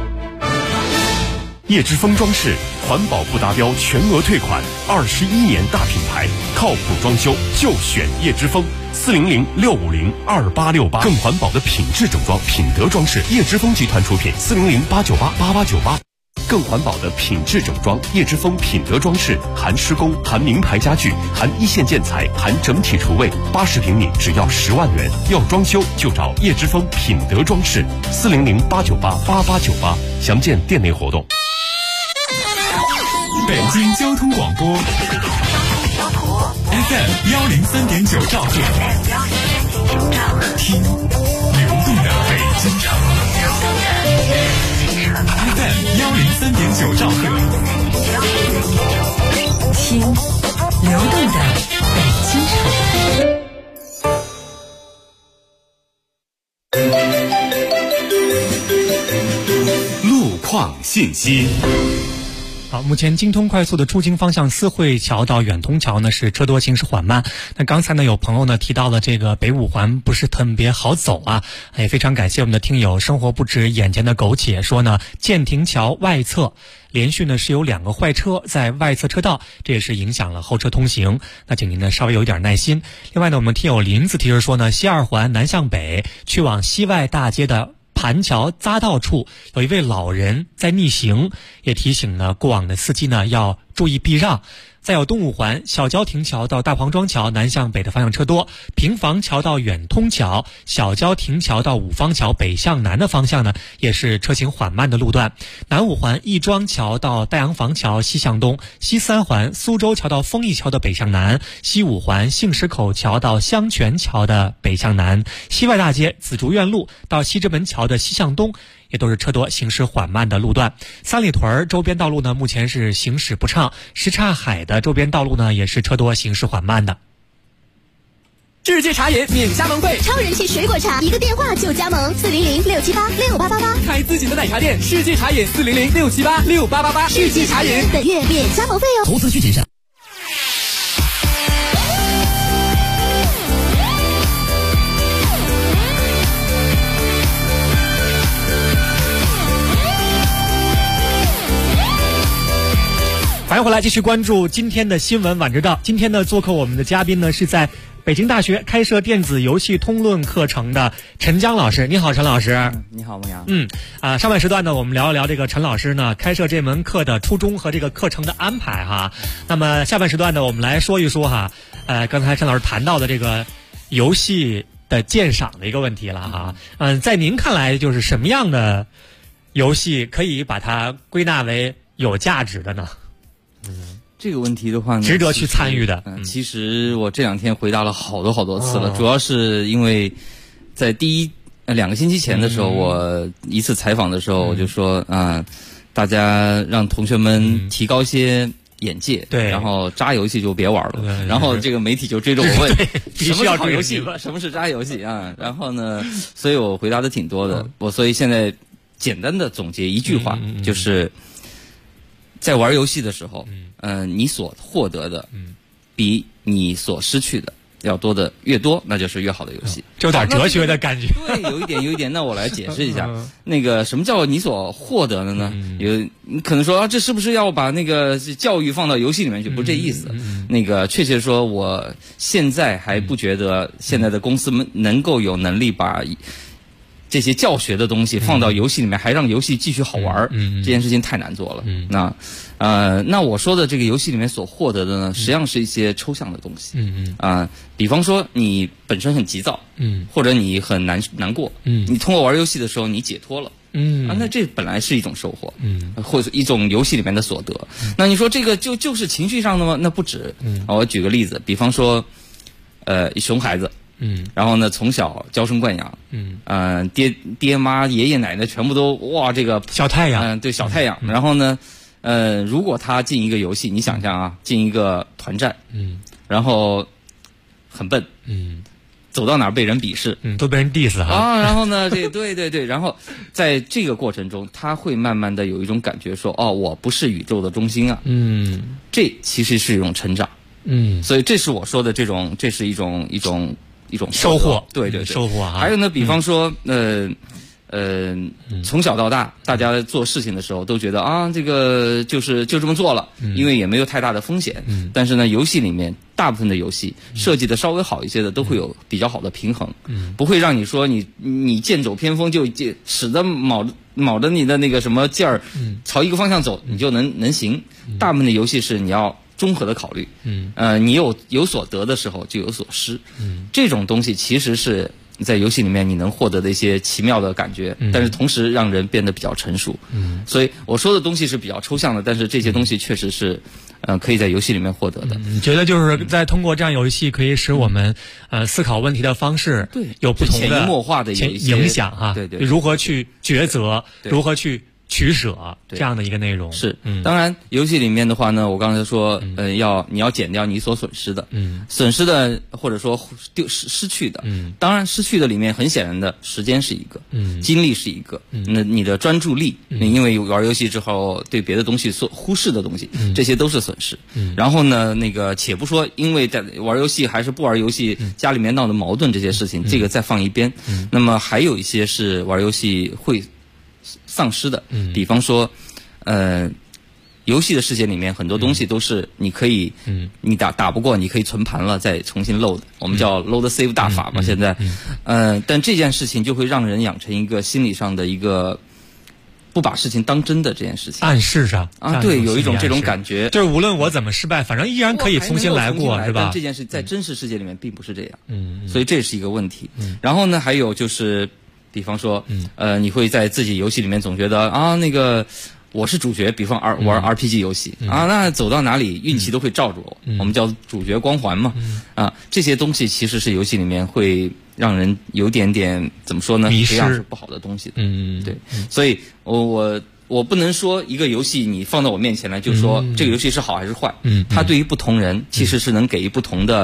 叶之峰装饰环保不达标全额退款，21年大品牌，靠谱装修就选叶之峰。400-650-2868，更环保的品质整装，品德装饰，叶之峰集团出品。400-898-8898，更环保的品质整装，叶之峰品德装饰，含施工，含名牌家具，含一线建材，含整体厨卫，80平米只要10万元。要装修就找叶之峰品德装饰。400-898-8898，详见店内活动。 北京交通广播 FM 103.9兆赫，听流动的北京城。FM 103.9兆赫， 听流动的北京城。 路况信息。 好，目前京通快速的出京方向四惠桥到远通桥呢是车多行驶缓慢。那刚才呢有朋友呢提到了这个北五环不是特别好走啊，也非常感谢我们的听友生活不止眼前的苟且说呢，建亭桥外侧连续呢是有2个坏车在外侧车道，这也是影响了后车通行。那请您呢稍微有一点耐心。另外呢，我们听友林子提示说呢，西二环南向北去往西外大街的盘桥匝道处有一位老人在逆行，也提醒呢过往的司机呢要注意避让。再有东五环小郊亭桥到大黄庄桥南向北的方向车多，平房桥到远通桥，小郊亭桥到五方桥北向南的方向呢也是车行缓慢的路段。南五环亦庄桥到大洋房桥西向东，西三环苏州桥到丰益桥的北向南，西五环杏石口桥到香泉桥的北向南，西外大街紫竹院路到西直门桥的西向东也都是车多行驶缓慢的路段。三里屯周边道路呢目前是行驶不畅，什刹海的周边道路呢也是车多行驶缓慢的。 世界茶饮免加盟费， 超人气水果茶，一个电话就加盟，400-678-6888， 开自己的奶茶店，世界茶饮400-678-6888， 世界茶饮本月免加盟费哦。 投资需谨慎。 欢迎回来，继续关注今天的新闻晚知道。今天呢，做客我们的嘉宾呢是在北京大学开设电子游戏通论课程的陈江老师。你好，陈老师。 你好，孟阳。 上半时段呢，我们聊一聊这个陈老师呢开设这门课的初衷和这个课程的安排哈。那么下半时段呢，我们来说一说哈，刚才陈老师谈到的这个游戏的鉴赏的一个问题了哈。在您看来，就是什么样的游戏可以把它归纳为有价值的呢？ 这个问题的话呢， 值得去参与的。 其实我这2天回答了好多次了，主要是因为在2个星期前的时候，我一次采访的时候，我就说大家让同学们提高些眼界， 对， 然后渣游戏就别玩了，然后这个媒体就追着我问， 必须要好游戏，什么是渣游戏啊？然后呢，所以我回答的挺多的，所以现在简单的总结一句话，就是在玩游戏的时候，你所获得的，比你所失去的要多的越多，那就是越好的游戏。 有点哲学的感觉。 对，有一点。那我来解释一下，那个什么叫你所获得的呢？你可能说这是不是要把那个教育放到游戏里面去？不是这意思。那个确切说，我现在还不觉得现在的公司们能够有能力把这些教学的东西放到游戏里面，还让游戏继续好玩，这件事情太难做了。那我说的这个游戏里面所获得的呢，实际上是一些抽象的东西。比方说你本身很急躁，或者你很难过，你通过玩游戏的时候你解脱了。那这本来是一种收获，或者一种游戏里面的所得。那你说这个就是情绪上的吗？那不止。我举个例子，比方说，熊孩子。然后呢，从小娇生惯养，爹妈爷爷奶奶全部都这个小太阳， 对，小太阳。然后呢，如果他进一个游戏，你想象啊，进一个团战，然后很笨，走到哪儿被人鄙视， 都被人 diss 哈。 然后呢，对，然后在这个过程中，他会慢慢的有一种感觉说，我不是宇宙的中心啊，这其实是一种成长，所以这是我说的这是一种收获， 对， 收获啊。 还有呢，比方说，从小到大，大家做事情的时候都觉得这个就这么做了，因为也没有太大的风险。但是呢，游戏里面大部分的游戏设计的稍微好一些的，都会有比较好的平衡，不会让你说你剑走偏锋就使得卯着你的那个什么劲儿，朝一个方向走，你就能行。大部分的游戏是你要综合的考虑，你有所得的时候就有所失，这种东西其实是在游戏里面你能获得的一些奇妙的感觉，但是同时让人变得比较成熟。所以我说的东西是比较抽象的，但是这些东西确实是可以在游戏里面获得的。 你觉得就是在通过这样游戏可以使我们思考问题的方式有不同的潜移默化的影响哈？ 对， 如何去抉择，如何去取舍这样的一个内容是，当然游戏里面的话呢，我刚才说，你要减掉你所损失的，损失的或者说失去的，当然失去的里面很显然的时间是一个，精力是一个，那你的专注力，因为玩游戏之后对别的东西所忽视的东西，这些都是损失。然后呢，那个且不说因为在玩游戏还是不玩游戏，家里面闹的矛盾这些事情，这个再放一边。那么还有一些是玩游戏会丧失的，比方说，游戏的世界里面很多东西都是你可以，你打不过，你可以存盘了再重新 load，我们叫 load save 大法嘛。现在，但这件事情就会让人养成一个心理上的一个不把事情当真的这件事情， 暗示上对，有一种这种感觉， 就是无论我怎么失败，反正依然可以重新来过，是吧？ 但这件事在真实世界里面并不是这样，所以这是一个问题。然后呢，还有就是。比方说，你会在自己游戏里面总觉得那个我是主角，比方玩 RPG 游戏那走到哪里运气都会罩住我，我们叫主角光环嘛，这些东西其实是游戏里面会让人有点怎么说呢？ 迷失， 这样是不好的东西。对，所以我不能说一个游戏你放到我面前来就说这个游戏是好还是坏，它对于不同人其实是能给予不同的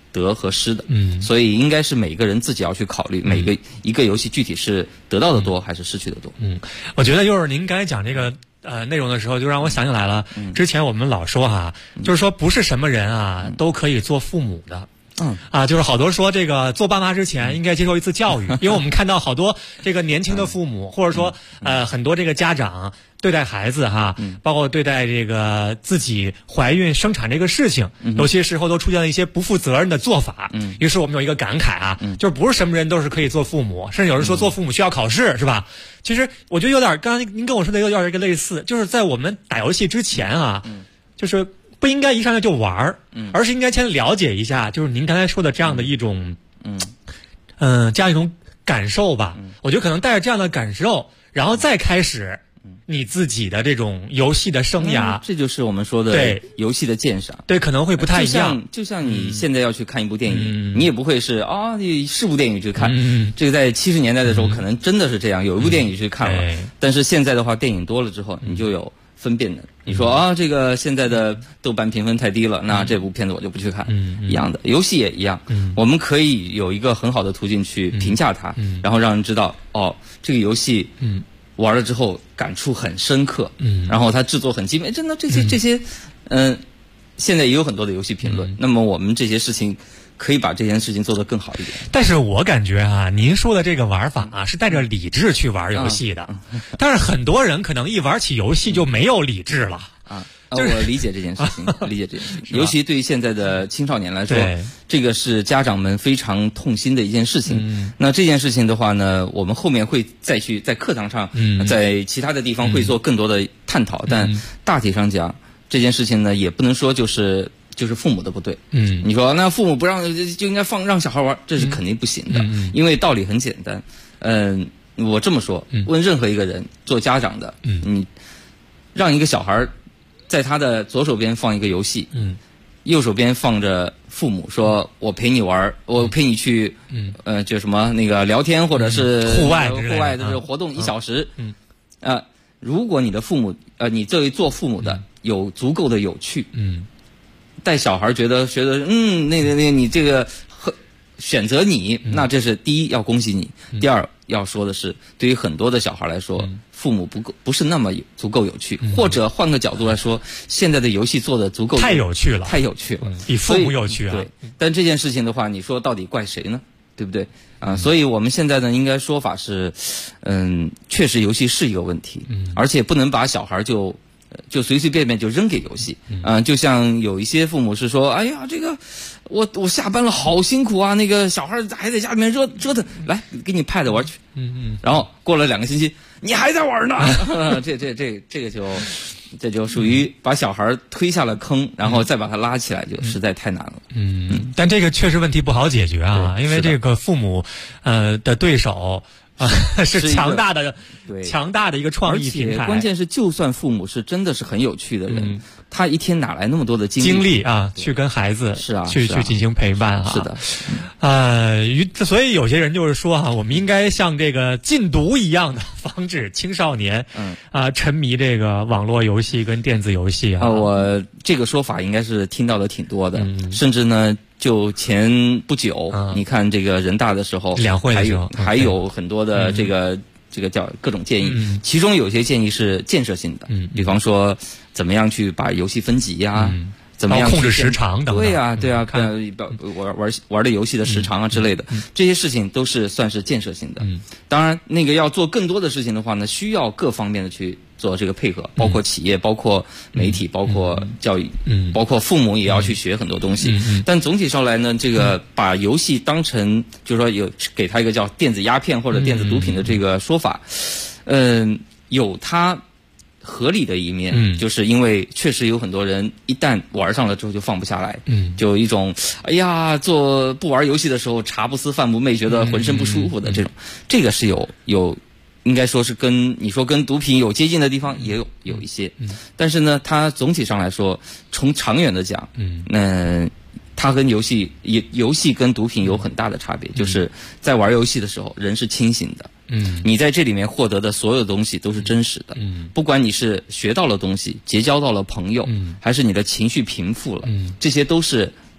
得和失的。所以应该是每个人自己要去考虑一个游戏具体是得到的多还是失去的多。 我觉得就是您刚才讲这个内容的时候，就让我想起来了，之前我们老说哈，就是说不是什么人啊都可以做父母的。就是好多说这个做爸妈之前应该接受一次教育，因为我们看到好多这个年轻的父母，或者说很多这个家长对待孩子哈，包括对待这个自己怀孕生产这个事情，有些时候都出现了一些不负责任的做法。于是我们有一个感慨啊，就是不是什么人都是可以做父母，甚至有人说做父母需要考试，是吧？其实我觉得有点，刚才您跟我说的有点一个类似，就是在我们打游戏之前啊，就是不应该一上来就玩而是应该先了解一下，就是您刚才说的这样的一种，这样一种感受吧。我觉得可能带着这样的感受，然后再开始你自己的这种游戏的生涯。 这就是我们说的游戏的鉴赏。 对，可能会不太一样。 就像你现在要去看一部电影，你也不会是你是部电影去看。这个在70年代的时候，可能真的是这样，有一部电影去看了。但是现在的话，电影多了之后，你就有分辨的。你说这个现在的豆瓣评分太低了，那这部片子我就不去看。一样的，游戏也一样。我们可以有一个很好的途径去评价它，然后让人知道这个游戏玩了之后感触很深刻。然后它制作很精美，真的这些现在也有很多的游戏评论。那么我们这些事情可以把这件事情做得更好一点。 但是我感觉您说的这个玩法是带着理智去玩游戏的，但是很多人可能一玩起游戏就没有理智了。 我理解这件事情，尤其对于现在的青少年来说，这个是家长们非常痛心的一件事情。那这件事情的话呢，我们后面会再去在课堂上，在其他的地方会做更多的探讨。但大体上讲，这件事情呢，也不能说就是父母的不对。你说那父母不让就应该让小孩玩，这是肯定不行的。因为道理很简单。我这么说，问任何一个人做家长的，你让一个小孩在他的左手边放一个游戏，右手边放着父母，说我陪你玩，我陪你去，就什么那个聊天或者是户外的活动1小时。如果你的父母，你作为做父母的有足够的有趣，带小孩觉得那你这个选择你，那这是第一要恭喜你。第二要说的是，对于很多的小孩来说，父母不是那么足够有趣，或者换个角度来说，现在的游戏做的足够太有趣了，比父母有趣啊。 对，但这件事情的话，你说到底怪谁呢？对不对所以我们现在呢，应该说法是，确实游戏是一个问题，而且不能把小孩就随随便便就扔给游戏。就像有一些父母是说，哎呀，这个我下班了好辛苦啊，那个小孩还在家里面折腾，来给你pad玩去。然后过了2个星期，你还在玩呢。这就属于把小孩推下了坑，然后再把他拉起来，就实在太难了。 但这个确实问题不好解决啊，因为这个父母的对手是强大的一个创意平台。 而且关键是，就算父母是真的是很有趣的人，他一天哪来那么多的精力去跟孩子去进行陪伴是的。 所以有些人就是说我们应该像这个禁毒一样的防止青少年沉迷这个网络游戏跟电子游戏我这个说法应该是听到的挺多的，甚至呢。就前不久，你看这个人大的时候， 两会的时候还有很多的这个叫各种建议，其中有些建议是建设性的，比方说怎么样去把游戏分级呀，怎么样控制时长等等。 对啊，玩的游戏的时长之类的，这些事情都是算是建设性的。当然，那个要做更多的事情的话呢，需要各方面的去做这个配合，包括企业，包括媒体，包括教育，包括父母也要去学很多东西。但总体上来呢，这个把游戏当成就是说给他一个叫电子鸦片或者电子毒品的这个说法，有它合理的一面，就是因为确实有很多人一旦玩上了之后就放不下来，就有一种哎呀不玩游戏的时候茶不思饭不寐，觉得浑身不舒服的这种，这个是有应该说是跟毒品有接近的地方也有一些，但是呢，它总体上来说，从长远的讲，它跟游戏跟毒品有很大的差别，就是在玩游戏的时候，人是清醒的。你在这里面获得的所有东西都是真实的，不管你是学到了东西，结交到了朋友，还是你的情绪平复了，这些都是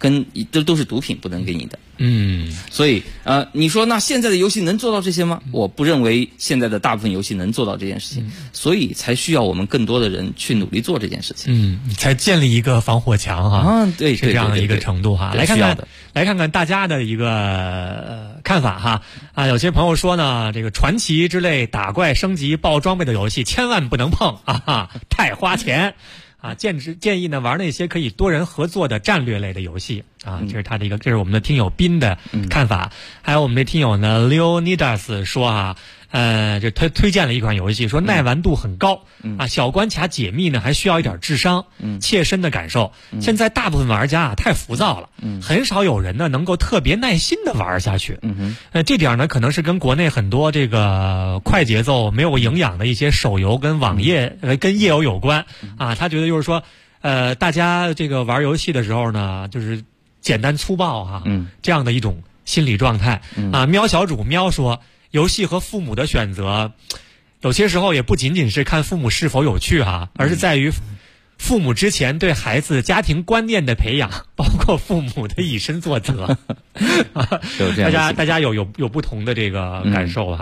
这都是毒品不能给你的。所以你说那现在的游戏能做到这些吗？我不认为现在的大部分游戏能做到这件事情，所以才需要我们更多的人去努力做这件事情。 才建立一个防火墙哈。 对， 是这样的一个程度哈。来看看大家的一个看法哈。有些朋友说呢，这个传奇之类打怪升级爆装备的游戏千万不能碰太花钱。建议呢玩那些可以多人合作的战略类的游戏这是他的一个，这是我们的听友斌的看法。还有我们的听友呢 Leonidas 说这推荐了一款游戏，说耐玩度很高小关卡解密呢还需要一点智商切身的感受。现在大部分玩家太浮躁了很少有人呢能够特别耐心的玩下去这点呢可能是跟国内很多这个快节奏没有营养的一些手游跟网页跟页游有关他觉得就是说大家这个玩游戏的时候呢就是简单粗暴这样的一种心理状态喵小主喵说，游戏和父母的选择有些时候也不仅仅是看父母是否有趣而是在于父母之前对孩子家庭观念的培养，包括父母的以身作则大家有不同的这个感受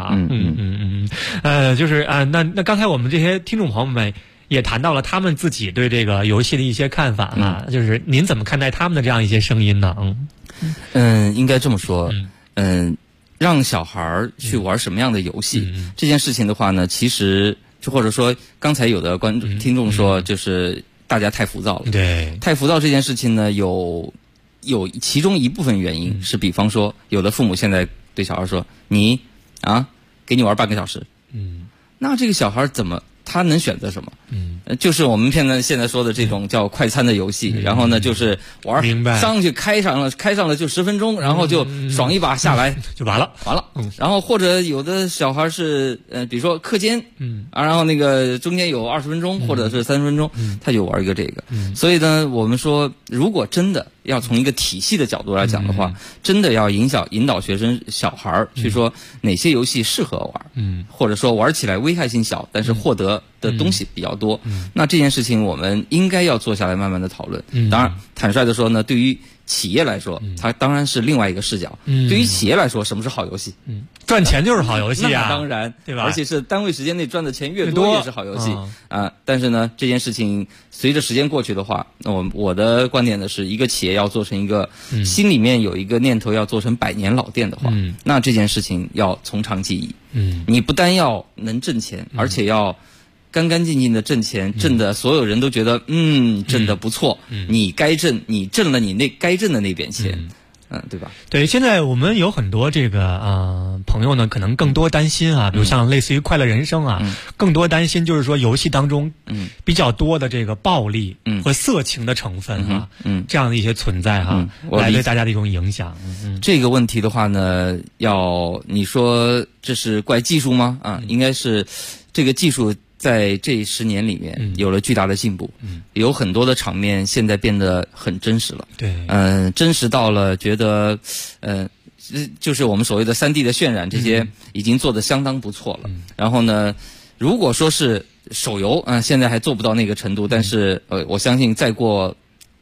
就是那刚才我们这些听众朋友们也谈到了他们自己对这个游戏的一些看法就是您怎么看待他们的这样一些声音呢？ 应该这么说让小孩去玩什么样的游戏这件事情的话呢，其实就或者说刚才有的听众说就是大家太浮躁了。 对， 太浮躁这件事情呢有其中一部分原因是，比方说有的父母现在对小孩说你给你玩半个小时那这个小孩他能选择什么？就是我们现在说的这种叫快餐的游戏，然后呢就是玩上去开上了就10分钟，然后就爽一把下来就完了。 然后或者有的小孩是比如说课间然后那个中间有20分钟或者是30分钟他就玩一个这个所以呢我们说如果真的要从一个体系的角度来讲的话真的要引导学生小孩去说哪些游戏适合玩或者说玩起来危害性小但是获得的东西比较多那这件事情我们应该要坐下来慢慢的讨论当然坦率的说呢对于企业来说它当然是另外一个视角对于企业来说什么是好游戏赚钱就是好游戏那当然对吧？ 而且是单位时间内赚的钱越多也是好游戏但是呢这件事情随着时间过去的话我的观点呢是一个企业要做成一个心里面有一个念头要做成100年老店的话那这件事情要从长计议你不单要能挣钱而且要干干净净的挣钱挣的所有人都觉得挣的不错你挣了你该挣的那点钱对吧？ 对，现在我们有很多这个朋友呢，可能更多担心比如像类似于快乐人生更多担心就是说游戏当中比较多的这个暴力和色情的成分这样的一些存在来对大家的一种影响。 这个问题的话呢，你说这是怪技术吗？应该是这个技术在这10年里面有了巨大的进步有很多的场面现在变得很真实了对真实到了觉得就是我们所谓的3D 的渲染这些已经做得相当不错了然后呢如果说是手游现在还做不到那个程度但是我相信再过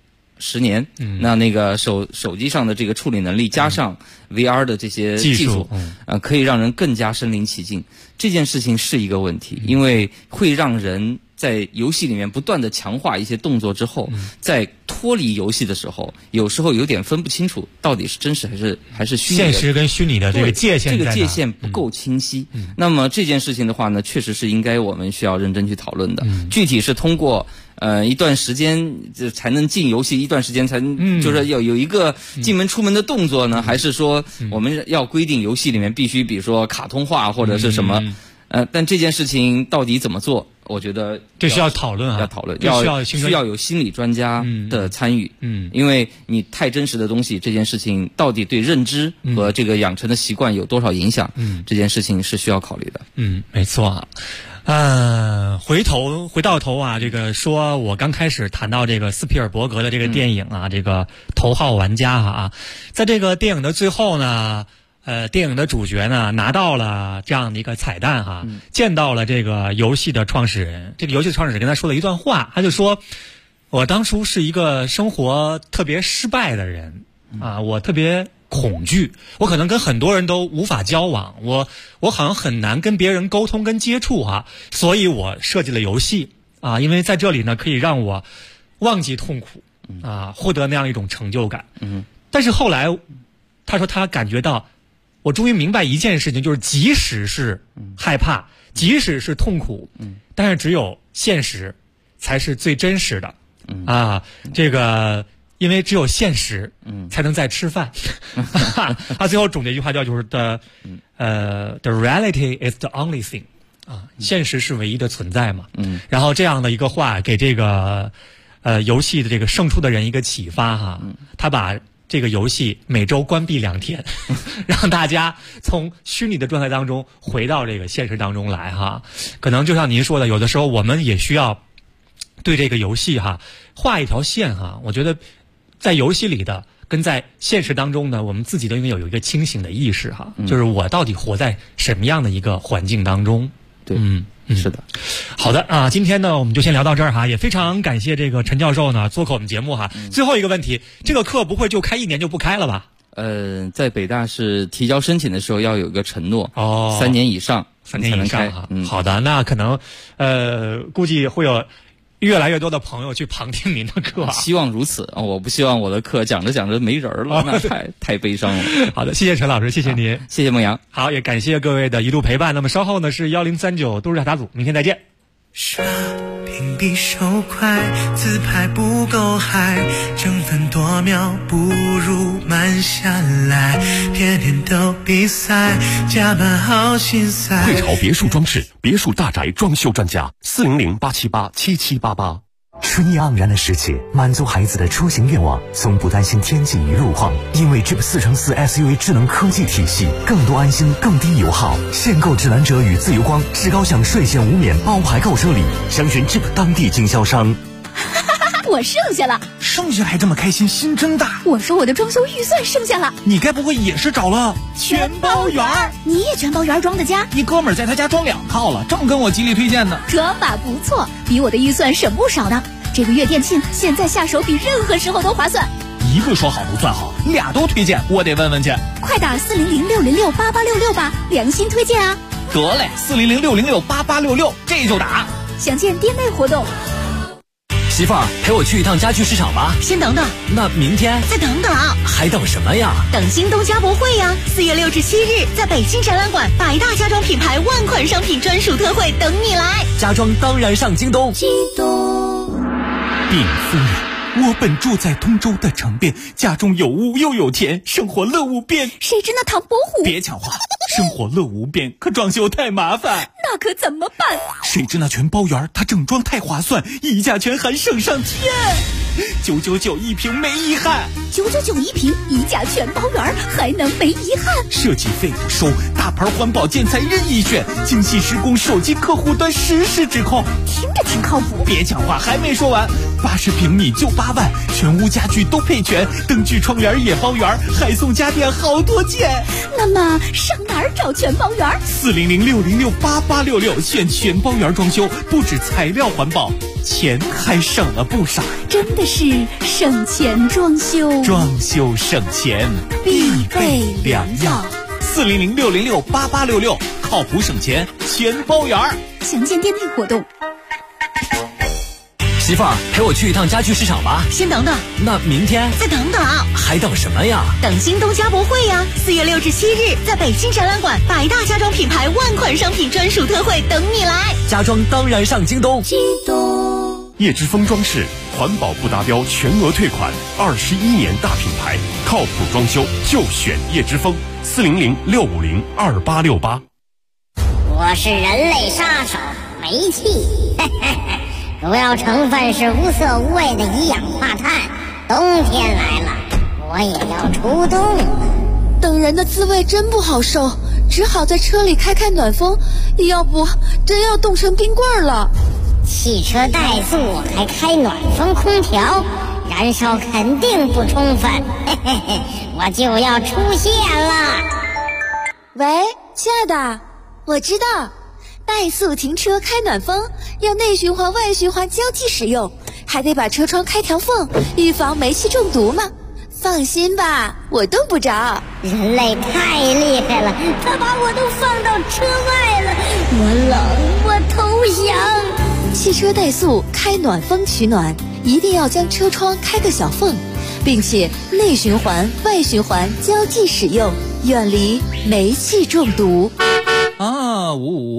10年那个手机上的这个处理能力加上 VR 的这些技术可以让人更加身临其境这件事情是一个问题因为会让人在游戏里面不断的强化一些动作之后在脱离游戏的时候有时候有点分不清楚到底是真实还是虚拟的现实跟虚拟的这个界限这个界限不够清晰那么这件事情的话呢确实是应该我们需要认真去讨论的具体是通过一段时间才能进游戏一段时间才就是要有一个进门出门的动作呢还是说我们要规定游戏里面必须比如说卡通化或者是什么但这件事情到底怎么做我觉得这需要讨论要讨论需要有心理专家的参与因为你太真实的东西这件事情到底对认知和这个养成的习惯有多少影响这件事情是需要考虑的没错回到头这个说我刚开始谈到这个斯皮尔伯格的这个电影这个头号玩家在这个电影的最后呢电影的主角呢拿到了这样的一个彩蛋见到了这个游戏的创始人这个游戏的创始人跟他说了一段话他就说我当初是一个生活特别失败的人啊，我特别恐惧，我可能跟很多人都无法交往，我好像很难跟别人沟通跟接触所以我设计了游戏啊，因为在这里呢可以让我忘记痛苦啊，获得那样一种成就感。但是后来他说他感觉到，我终于明白一件事情，就是即使是害怕，即使是痛苦，但是只有现实才是最真实的啊，这个因为只有现实才能再吃饭。他最后总结一句话叫就是 the reality is the only thing 啊，现实是唯一的存在嘛。然后这样的一个话给这个游戏的这个胜出的人一个启发他把这个游戏每周关闭2天，让大家从虚拟的状态当中回到这个现实当中来可能就像您说的，有的时候我们也需要对这个游戏画一条线我觉得在游戏里的跟在现实当中呢，我们自己都应该有一个清醒的意识就是我到底活在什么样的一个环境当中。 对，是的。 好的啊，今天呢我们就先聊到这儿也非常感谢这个陈教授呢做客我们节目最后一个问题，这个课不会就开1年就不开了吧？ 在北大是提交申请的时候要有一个承诺，3年以上 3年以上好的，那可能估计会有越来越多的朋友去旁听您的课希望如此我不希望我的课讲着讲着没人了，那太悲伤了。 好的，谢谢陈老师，谢谢您， 谢谢孟阳。 好，也感谢各位的一路陪伴。那么稍后呢是1039都市打组，明天再见。 刷屏比手快，自拍不够嗨，争分夺秒不如慢下来，天天都比赛，加班好心塞。 汇潮别墅装饰，别墅大宅装修专家，400-878-7788。 春意盎然的世界，满足孩子的出行愿望，从不担心天气与路况，因为 Jeep 4x4 SUV 智能科技体系，更多安心，更低油耗。限购指南者与自由光至高享税险无免包牌购车礼，详询 Jeep 当地经销商。 我剩下了， 剩下还这么开心，心真大。 我说我的装修预算剩下了， 你该不会也是找了全包圆？你也全包圆装的家？ 一哥们儿在他家装2套了，正跟我极力推荐呢。 这法不错，比我的预算省不少呢。这个月店庆，现在下手比任何时候都划算。 一个说好不算好，2都推荐，我得问问去。 快打400-606-8866吧，良心推荐啊！ 得嘞，400-606-8866，这就打。 详见店内活动。 媳妇儿，陪我去一趟家具市场吧。 先等等， 那明天再等等， 还等什么呀？ 等京东家博会呀！4月6至7日，在北京展览馆，百大家装品牌万款商品专属特惠等你来。 家装当然上京东。 京东。 禀夫人，我本住在通州的城边，家中有屋又有田，生活乐无边。 谁知那唐伯虎？ 别抢话，生活乐无边，可装修太麻烦。 那可怎么办？ 谁知那全包圆，它整装太划算，溢价全含省上天，999一瓶没遗憾。 999一瓶，溢价全包圆，还能没遗憾？ 设计费不收，大牌环保建材任意选，精细施工，手机客户端实时指控。 听着挺靠谱。 别讲话，还没说完，80平米就8万，全屋家具都配全，灯具窗帘也包圆，还送家电好多件。 那么上哪儿找全包圆 ？400-606-8866，选全包圆装修，不止材料环保，钱还省了不少。 真的是省钱装修， 装修省钱必备良药。 400-606-8866，靠谱省钱全包圆。 详见店内活动。 媳妇儿，陪我去一趟家具市场吧。 先等等， 那明天再等等， 还等什么呀？ 等京东家博会呀！4月6至7日，在北京展览馆，百大家装品牌万款商品专属特惠等你来。 家装当然上京东。 京东。 叶之峰装饰，环保不达标全额退款，21年大品牌，靠谱装修就选叶之峰。400-650-2868。 我是人类杀手煤气，主要成分是无色无味的一氧化碳。冬天来了，我也要出动了。 等人的滋味真不好受，只好在车里开暖风，要不真要冻成冰棍了。 汽车怠速还开暖风空调，燃烧肯定不充分，我就要出现了。 喂，亲爱的，我知道，怠速停车开暖风，要内循环外循环交替使用， 还得把车窗开条缝，预防煤气中毒嘛。放心吧，我冻不着。 人类太厉害了，他把我都放到车外了，我冷，我投降。 汽车怠速开暖风取暖，一定要将车窗开个小缝，并且内循环、外循环交替使用，远离煤气中毒。 啊，55